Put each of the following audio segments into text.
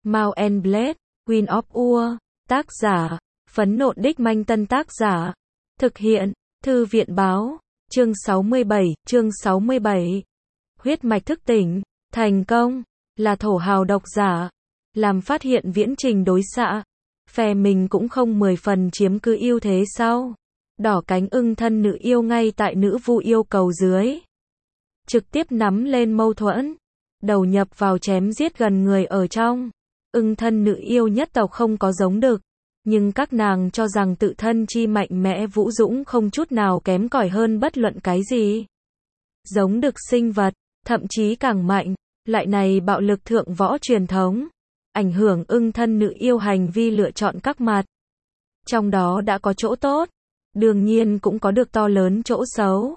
Mount and Blade, Queen of War, tác giả, Phấn Nộn Đích Manh Tân tác giả, thực hiện, Thư viện báo, chương 67, huyết mạch thức tỉnh, thành công, là thổ hào độc giả, làm phát hiện viễn trình đối xạ, phe mình cũng không 10 phần chiếm cứ ưu thế sau, đỏ cánh ưng thân nữ yêu ngay tại nữ vu yêu cầu dưới, trực tiếp nắm lên mâu thuẫn, đầu nhập vào chém giết gần người ở trong. Ưng thân nữ yêu nhất tộc không có giống đực, nhưng các nàng cho rằng tự thân chi mạnh mẽ vũ dũng không chút nào kém cỏi hơn bất luận cái gì. Giống đực sinh vật, thậm chí càng mạnh, loại này bạo lực thượng võ truyền thống, ảnh hưởng ưng thân nữ yêu hành vi lựa chọn các mặt. Trong đó đã có chỗ tốt, đương nhiên cũng có được to lớn chỗ xấu.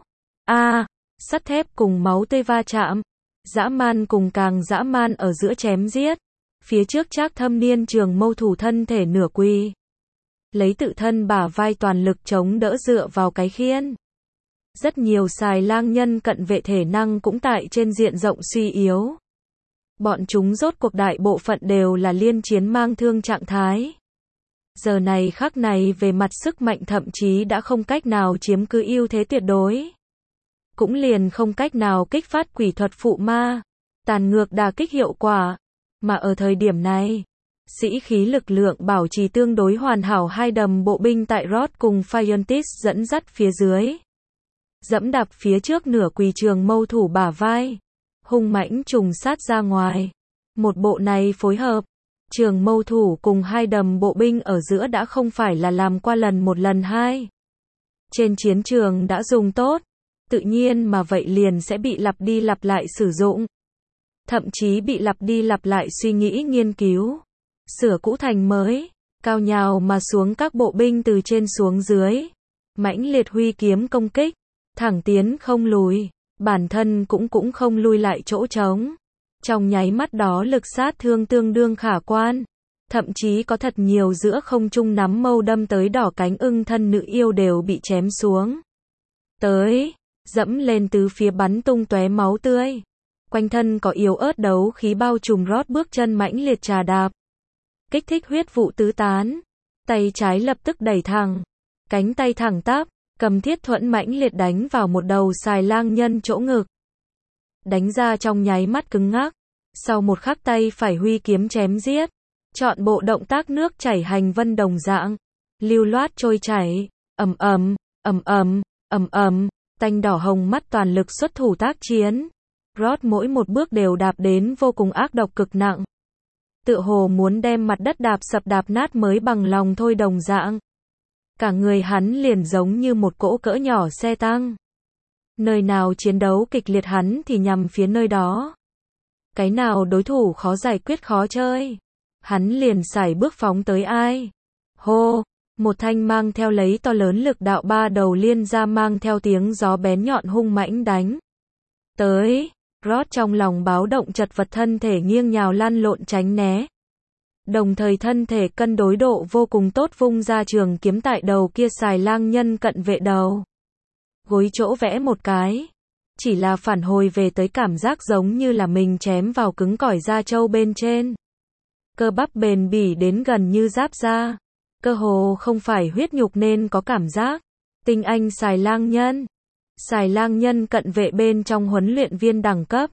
Sắt thép cùng máu tươi va chạm, dã man cùng càng dã man ở giữa chém giết. Phía trước Trác Thâm Niên trường mâu thủ thân thể nửa quỳ, lấy tự thân bả vai toàn lực chống đỡ dựa vào cái khiên. Rất nhiều xài lang nhân cận vệ thể năng cũng tại trên diện rộng suy yếu. Bọn chúng rốt cuộc đại bộ phận đều là liên chiến mang thương trạng thái. Giờ này khắc này về mặt sức mạnh thậm chí đã không cách nào chiếm cứ ưu thế tuyệt đối. Cũng liền không cách nào kích phát quỷ thuật phụ ma, tàn ngược đả kích hiệu quả. Mà ở thời điểm này, sĩ khí lực lượng bảo trì tương đối hoàn hảo hai đầm bộ binh tại Rod cùng Fiontis dẫn dắt phía dưới. Dẫm đạp phía trước nửa quỳ trường mâu thủ bả vai, hung mãnh trùng sát ra ngoài. Một bộ này phối hợp, trường mâu thủ cùng hai đầm bộ binh ở giữa đã không phải là làm qua lần một lần hai. Trên chiến trường đã dùng tốt, tự nhiên mà vậy liền sẽ bị lặp đi lặp lại sử dụng. Thậm chí bị lặp đi lặp lại suy nghĩ nghiên cứu, sửa cũ thành mới, cao nhào mà xuống các bộ binh từ trên xuống dưới, mãnh liệt huy kiếm công kích, thẳng tiến không lùi, bản thân cũng không lui lại chỗ trống. Trong nháy mắt đó lực sát thương tương đương khả quan, thậm chí có thật nhiều giữa không trung nắm mâu đâm tới đỏ cánh ưng thân nữ yêu đều bị chém xuống. Tới, dẫm lên tứ phía bắn tung tóe máu tươi. Quanh thân có yếu ớt đấu khí bao trùm Rod bước chân mãnh liệt trà đạp, kích thích huyết vụ tứ tán, tay trái lập tức đẩy thẳng, cánh tay thẳng tắp, cầm thiết thuẫn mãnh liệt đánh vào một đầu xài lang nhân chỗ ngực. Đánh ra trong nháy mắt cứng ngắc, sau một khắc tay phải huy kiếm chém giết, chọn bộ động tác nước chảy hành vân đồng dạng, lưu loát trôi chảy, tanh đỏ hồng mắt toàn lực xuất thủ tác chiến. Rod mỗi một bước đều đạp đến vô cùng ác độc cực nặng. Tựa hồ muốn đem mặt đất đạp sập đạp nát mới bằng lòng thôi đồng dạng. Cả người hắn liền giống như một cỗ cỡ nhỏ xe tăng. Nơi nào chiến đấu kịch liệt hắn thì nhằm phía nơi đó. Cái nào đối thủ khó giải quyết khó chơi, hắn liền sải bước phóng tới ai. Hô, một thanh mang theo lấy to lớn lực đạo ba đầu liên ra mang theo tiếng gió bén nhọn hung mãnh đánh tới. Rod trong lòng báo động chật vật thân thể nghiêng nhào lăn lộn tránh né. Đồng thời thân thể cân đối độ vô cùng tốt vung ra trường kiếm tại đầu kia xài lang nhân cận vệ đầu. Gối chỗ vẽ một cái. Chỉ là phản hồi về tới cảm giác giống như là mình chém vào cứng cỏi da trâu bên trên. Cơ bắp bền bỉ đến gần như giáp da. Cơ hồ không phải huyết nhục nên có cảm giác. Tinh anh xài lang nhân. Xài lang nhân cận vệ bên trong huấn luyện viên đẳng cấp.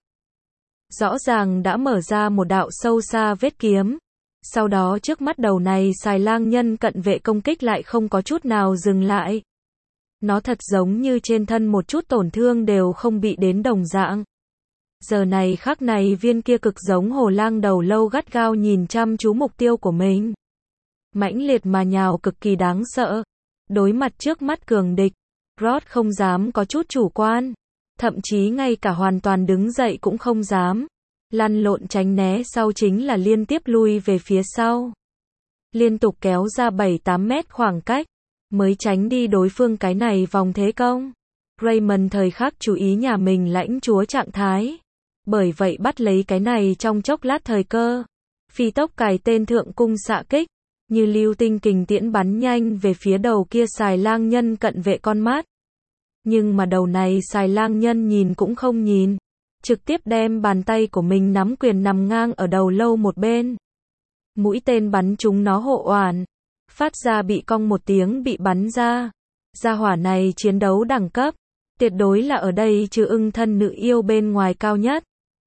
Rõ ràng đã mở ra một đạo sâu xa vết kiếm. Sau đó trước mắt đầu này xài lang nhân cận vệ công kích lại không có chút nào dừng lại. Nó thật giống như trên thân một chút tổn thương đều không bị đến đồng dạng. Giờ này khắc này viên kia cực giống hồ lang đầu lâu gắt gao nhìn chăm chú mục tiêu của mình. Mãnh liệt mà nhào cực kỳ đáng sợ. Đối mặt trước mắt cường địch. Rod không dám có chút chủ quan, thậm chí ngay cả hoàn toàn đứng dậy cũng không dám. Lăn lộn tránh né sau chính là liên tiếp lui về phía sau. Liên tục kéo ra 7-8 mét khoảng cách, mới tránh đi đối phương cái này vòng thế công. Raymond thời khắc chú ý nhà mình lãnh chúa trạng thái. Bởi vậy bắt lấy cái này trong chốc lát thời cơ. Phi tốc cài tên thượng cung xạ kích. Như lưu tinh kình tiễn bắn nhanh về phía đầu kia xài lang nhân cận vệ con mắt. Nhưng mà đầu này xài lang nhân nhìn cũng không nhìn. Trực tiếp đem bàn tay của mình nắm quyền nằm ngang ở đầu lâu một bên. Mũi tên bắn trúng nó hộ oản, phát ra bị cong một tiếng bị bắn ra. Gia hỏa này chiến đấu đẳng cấp, tuyệt đối là ở đây trừ ưng thân nữ yêu bên ngoài cao nhất.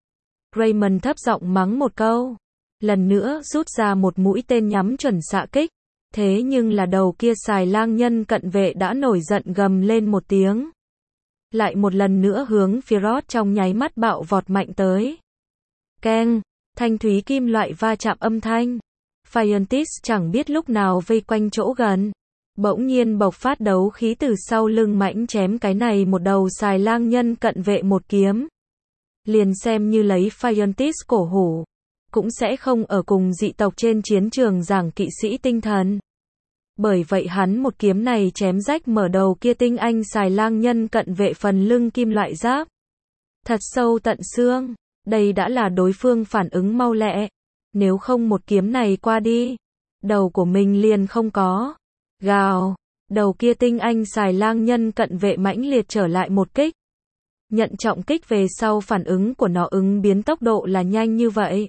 Raymond thấp giọng mắng một câu, lần nữa rút ra một mũi tên nhắm chuẩn xạ kích. Thế nhưng là đầu kia xài lang nhân cận vệ đã nổi giận gầm lên một tiếng. Lại một lần nữa hướng phía Rod trong nháy mắt bạo vọt mạnh tới. Keng, thanh thúy kim loại va chạm âm thanh. Phiontis chẳng biết lúc nào vây quanh chỗ gần. Bỗng nhiên bộc phát đấu khí từ sau lưng mãnh chém cái này một đầu xài lang nhân cận vệ một kiếm. Liền xem như lấy Phiontis cổ hủ, cũng sẽ không ở cùng dị tộc trên chiến trường giảng kỵ sĩ tinh thần. Bởi vậy hắn một kiếm này chém rách mở đầu kia tinh anh xài lang nhân cận vệ phần lưng kim loại giáp. Thật sâu tận xương, đây đã là đối phương phản ứng mau lẹ. Nếu không một kiếm này qua đi, đầu của mình liền không có. Gào, đầu kia tinh anh xài lang nhân cận vệ mãnh liệt trở lại một kích. Nhận trọng kích về sau phản ứng của nó ứng biến tốc độ là nhanh như vậy.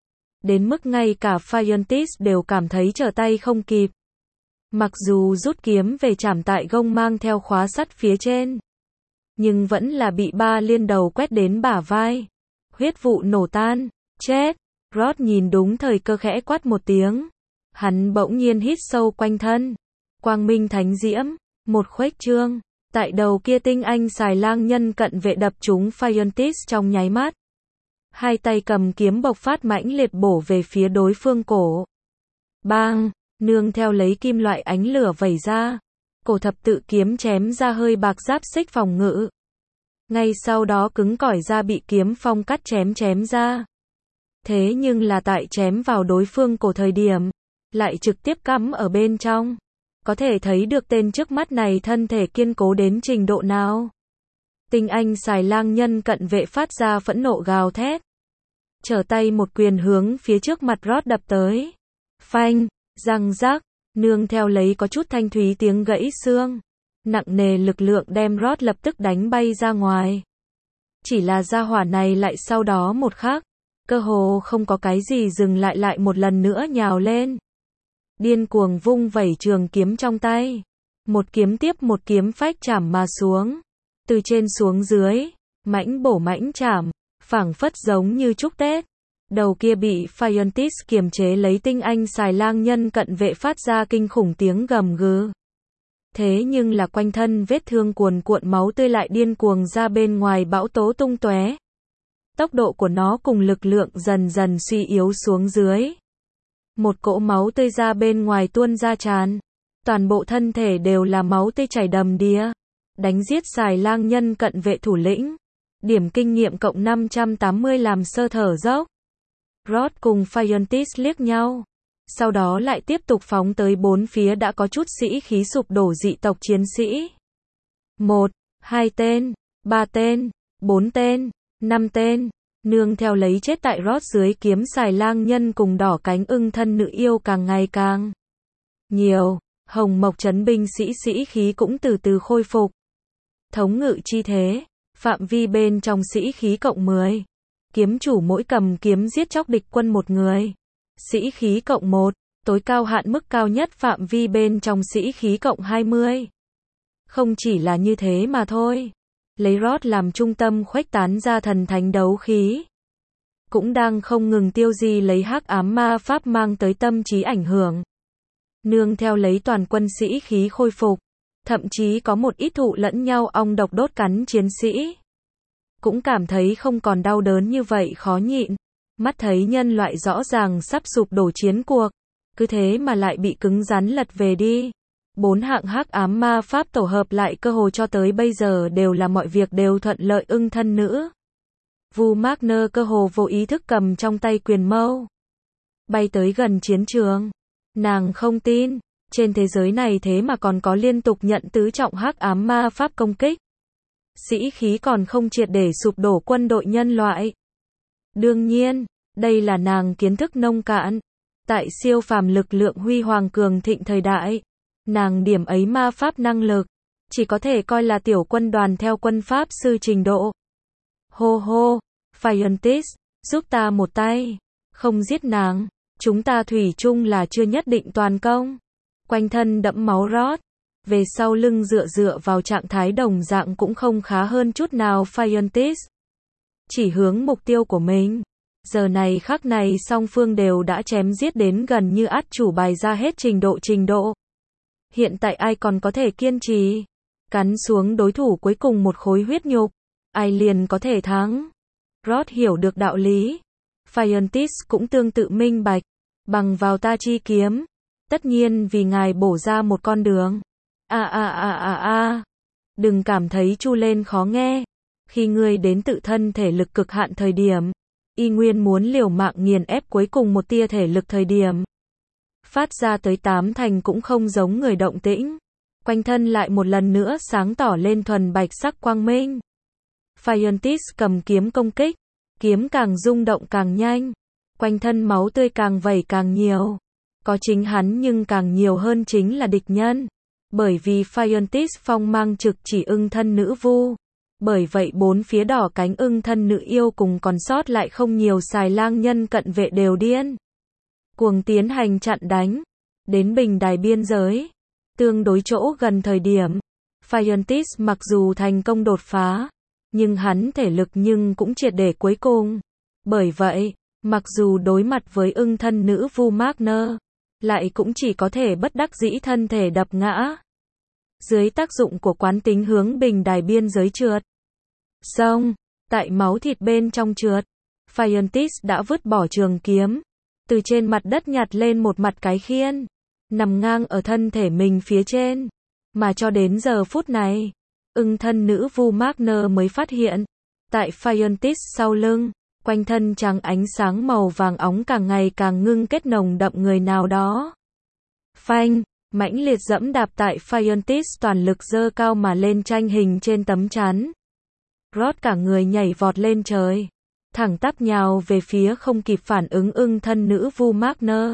Đến mức ngay cả Phiontis đều cảm thấy trở tay không kịp. Mặc dù rút kiếm về chảm tại gông mang theo khóa sắt phía trên, nhưng vẫn là bị ba liên đầu quét đến bả vai. Huyết vụ nổ tan, chết. Rod nhìn đúng thời cơ khẽ quát một tiếng. Hắn bỗng nhiên hít sâu quanh thân. Quang minh thánh diễm, một khuếch trương. Tại đầu kia tinh anh xài lang nhân cận vệ đập trúng Phiontis trong nháy mắt. Hai tay cầm kiếm bộc phát mãnh liệt bổ về phía đối phương cổ. Bang, nương theo lấy kim loại ánh lửa vẩy ra. Cổ thập tự kiếm chém ra hơi bạc giáp xích phòng ngự. Ngay sau đó cứng cỏi ra bị kiếm phong cắt chém ra. Thế nhưng là tại chém vào đối phương cổ thời điểm, lại trực tiếp cắm ở bên trong. Có thể thấy được tên trước mắt này thân thể kiên cố đến trình độ nào. Tinh anh xài lang nhân cận vệ phát ra phẫn nộ gào thét. Trở tay một quyền hướng phía trước mặt Rod đập tới. Phanh, răng rác, nương theo lấy có chút thanh thúy tiếng gãy xương. Nặng nề lực lượng đem Rod lập tức đánh bay ra ngoài. Chỉ là gia hỏa này lại sau đó một khắc, cơ hồ không có cái gì dừng lại một lần nữa nhào lên. Điên cuồng vung vẩy trường kiếm trong tay. Một kiếm tiếp một kiếm phách chảm mà xuống. Từ trên xuống dưới, mãnh bổ mãnh chảm, phảng phất giống như chúc Tết. Đầu kia bị Phiontis kiềm chế lấy tinh anh xài lang nhân cận vệ phát ra kinh khủng tiếng gầm gừ. Thế nhưng là quanh thân vết thương cuồn cuộn máu tươi lại điên cuồng ra bên ngoài bão tố tung tóe. Tốc độ của nó cùng lực lượng dần dần suy yếu xuống dưới. Một cỗ máu tươi ra bên ngoài tuôn ra tràn. Toàn bộ thân thể đều là máu tươi chảy đầm đìa. Đánh giết xài lang nhân cận vệ thủ lĩnh. Điểm kinh nghiệm cộng 580 làm sơ thở dốc. Rod cùng Phiontis liếc nhau. Sau đó lại tiếp tục phóng tới bốn phía đã có chút sĩ khí sụp đổ dị tộc chiến sĩ. 1, 2 tên, 3 tên, 4 tên, 5 tên. Nương theo lấy chết tại Rod dưới kiếm xài lang nhân cùng đỏ cánh ưng thân nữ yêu càng ngày càng nhiều. Hồng mộc trấn binh sĩ khí cũng từ từ khôi phục. Thống ngự chi thế, phạm vi bên trong sĩ khí cộng 10. Kiếm chủ mỗi cầm kiếm giết chóc địch quân một người. Sĩ khí cộng 1, tối cao hạn mức cao nhất phạm vi bên trong sĩ khí cộng 20. Không chỉ là như thế mà thôi. Lấy Rod làm trung tâm khuếch tán ra thần thánh đấu khí. Cũng đang không ngừng tiêu diệt lấy hắc ám ma pháp mang tới tâm trí ảnh hưởng. Nương theo lấy toàn quân sĩ khí khôi phục. Thậm chí có một ít thụ lẫn nhau ong độc đốt cắn chiến sĩ. Cũng cảm thấy không còn đau đớn như vậy khó nhịn. Mắt thấy nhân loại rõ ràng sắp sụp đổ chiến cuộc. Cứ thế mà lại bị cứng rắn lật về đi. 4 hạng hắc ám ma pháp tổ hợp lại cơ hồ cho tới bây giờ đều là mọi việc đều thuận lợi ưng thân nữ. Vu Magner cơ hồ vô ý thức cầm trong tay quyền mâu. Bay tới gần chiến trường. Nàng không tin. Trên thế giới này thế mà còn có liên tục nhận tứ trọng hắc ám ma pháp công kích. Sĩ khí còn không triệt để sụp đổ quân đội nhân loại. Đương nhiên, đây là nàng kiến thức nông cạn. Tại siêu phàm lực lượng huy hoàng cường thịnh thời đại, nàng điểm ấy ma pháp năng lực, chỉ có thể coi là tiểu quân đoàn theo quân pháp sư trình độ. Hô hô, Phiontis, giúp ta một tay, không giết nàng, Chúng ta thủy chung là chưa nhất định toàn công. Quanh thân đẫm máu Roth. Về sau lưng dựa dựa vào trạng thái đồng dạng cũng không khá hơn chút nào Fiontis. Chỉ hướng mục tiêu của mình. Giờ này khắc này song phương đều đã chém giết đến gần như át chủ bài ra hết trình độ. Hiện tại ai còn có thể kiên trì. Cắn xuống đối thủ cuối cùng một khối huyết nhục. Ai liền có thể thắng. Roth hiểu được đạo lý. Fiontis cũng tương tự minh bạch. Bằng vào ta chi kiếm. Tất nhiên vì ngài bổ ra một con đường. Đừng cảm thấy chu lên khó nghe. Khi ngươi đến tự thân thể lực cực hạn thời điểm, y nguyên muốn liều mạng nghiền ép cuối cùng một tia thể lực thời điểm. Phát ra tới 8 thành cũng không giống người động tĩnh. Quanh thân lại một lần nữa sáng tỏ lên thuần bạch sắc quang minh. Fiontis cầm kiếm công kích. Kiếm càng rung động càng nhanh. Quanh thân máu tươi càng vẩy càng nhiều. Có chính hắn nhưng càng nhiều hơn chính là địch nhân. Bởi vì Fiontis phong mang trực chỉ ưng thân nữ vu. Bởi vậy bốn phía đỏ cánh ưng thân nữ yêu cùng còn sót lại không nhiều xài lang nhân cận vệ đều điên. Cuồng tiến hành chặn đánh. Đến bình đài biên giới. Tương đối chỗ gần thời điểm. Fiontis mặc dù thành công đột phá. Nhưng hắn thể lực nhưng cũng triệt để cuối cùng. Bởi vậy, mặc dù đối mặt với ưng thân nữ vu Magner, lại cũng chỉ có thể bất đắc dĩ thân thể đập ngã. Dưới tác dụng của quán tính hướng bình đài biên giới trượt. Xong, tại máu thịt bên trong trượt, Fiontis đã vứt bỏ trường kiếm. Từ trên mặt đất nhặt lên một mặt cái khiên. Nằm ngang ở thân thể mình phía trên. Mà cho đến giờ phút này, ưng thân nữ vu Magner mới phát hiện. Tại Fiontis sau lưng, quanh thân trắng ánh sáng màu vàng óng càng ngày càng ngưng kết nồng đậm người nào đó. Phanh, mãnh liệt dẫm đạp tại Fiontis toàn lực giơ cao mà lên tranh hình trên tấm chắn. Roth cả người nhảy vọt lên trời. Thẳng tắp nhào về phía không kịp phản ứng ưng thân nữ vu Magner.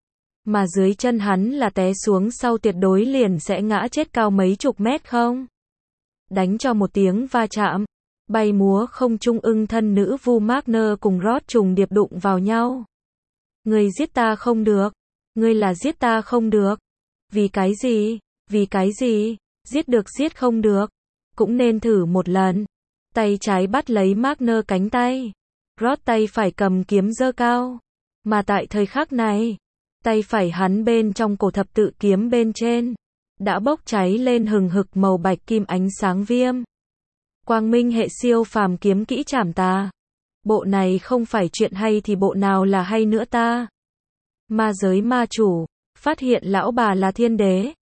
Mà dưới chân hắn là té xuống sau tuyệt đối liền sẽ ngã chết cao mấy chục mét không. Đánh cho một tiếng va chạm. Bay múa không trung ưng thân nữ vu Magner cùng Roth trùng điệp đụng vào nhau. Ngươi giết ta không được. Ngươi là giết ta không được. Vì cái gì? Vì cái gì? Giết được giết không được. Cũng nên thử một lần. Tay trái bắt lấy Magner cánh tay. Roth tay phải cầm kiếm giơ cao. Mà tại thời khắc này, tay phải hắn bên trong cổ thập tự kiếm bên trên đã bốc cháy lên hừng hực màu bạch kim ánh sáng viêm. Quang minh hệ siêu phàm kiếm kỹ trảm tà. Bộ này không phải chuyện hay thì bộ nào là hay nữa ta? Ma giới ma chủ, phát hiện lão bà là thiên đế.